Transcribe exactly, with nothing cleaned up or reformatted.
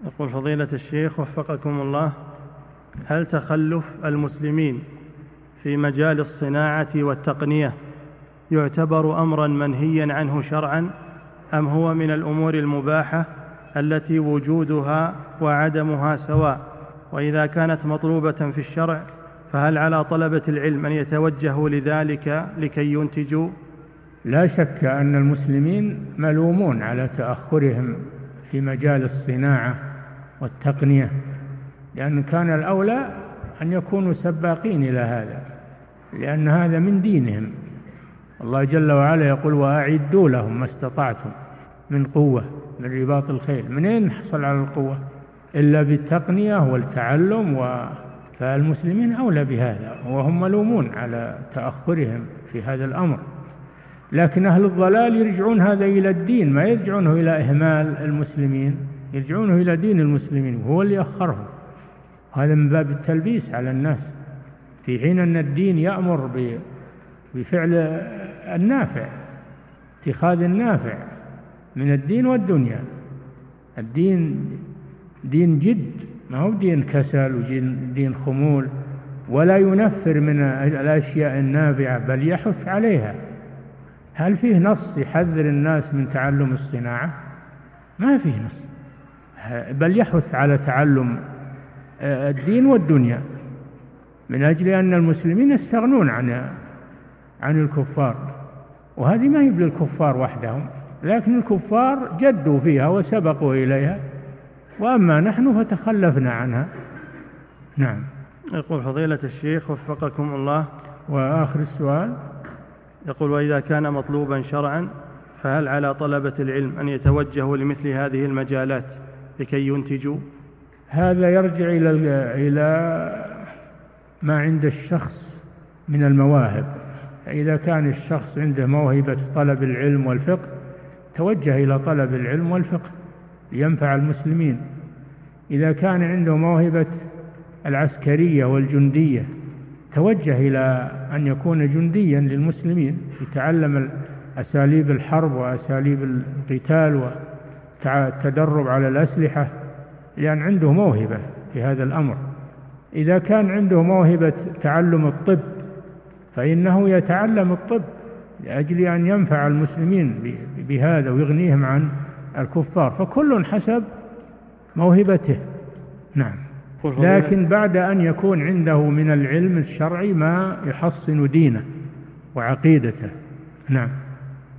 يقول فضيلة الشيخ وفقكم الله: هل تخلف المسلمين في مجال الصناعة والتقنية يعتبر أمرا منهيا عنه شرعا، أم هو من الأمور المباحة التي وجودها وعدمها سواء؟ وإذا كانت مطلوبة في الشرع فهل على طلبة العلم أن يتوجهوا لذلك لكي ينتجوا؟ لا شك أن المسلمين ملومون على تأخرهم في مجال الصناعة والتقنية، لأن كان الأولى أن يكونوا سباقين إلى هذا، لأن هذا من دينهم. الله جل وعلا يقول: وأعدوا لهم ما استطعتم من قوة من رباط الخيل. منين نحصل على القوة إلا بالتقنية والتعلم؟ و... فالمسلمين أولى بهذا، وهم ملومون على تأخرهم في هذا الأمر. لكن أهل الضلال يرجعون هذا إلى الدين، ما يرجعونه إلى إهمال المسلمين، يرجعونه إلى دين المسلمين، وهو اللي أخرهم. هذا من باب التلبيس على الناس، في حين أن الدين يأمر بفعل النافع، اتخاذ النافع من الدين والدنيا. الدين دين جد، ما هو دين كسل ودين خمول، ولا ينفر من الأشياء النافعة بل يحث عليها. هل فيه نص يحذر الناس من تعلم الصناعة؟ ما فيه نص، بل يحث على تعلم الدين والدنيا، من أجل أن المسلمين يستغنون عن عن الكفار. وهذه ما هي للكفار وحدهم، لكن الكفار جدوا فيها وسبقوا إليها، وأما نحن فتخلفنا عنها. نعم. يقول فضيلة الشيخ وفقكم الله: وآخر السؤال يقول: وإذا كان مطلوبا شرعا فهل على طلبة العلم أن يتوجهوا لمثل هذه المجالات لكي ينتجوا؟ هذا يرجع إلى إلى ما عند الشخص من المواهب. إذا كان الشخص عنده موهبة طلب العلم والفقه توجه إلى طلب العلم والفقه لينفع المسلمين. إذا كان عنده موهبة العسكرية والجندية توجه إلى أن يكون جنديا للمسلمين، يتعلم أساليب الحرب وأساليب القتال والتدرب على الأسلحة، لأن عنده موهبة في هذا الأمر. إذا كان عنده موهبة تعلم الطب فإنه يتعلم الطب لأجل أن ينفع المسلمين بهذا ويغنيهم عن الكفار، فكل حسب موهبته. نعم. لكن بعد أن يكون عنده من العلم الشرعي ما يحصن دينه وعقيدته. نعم.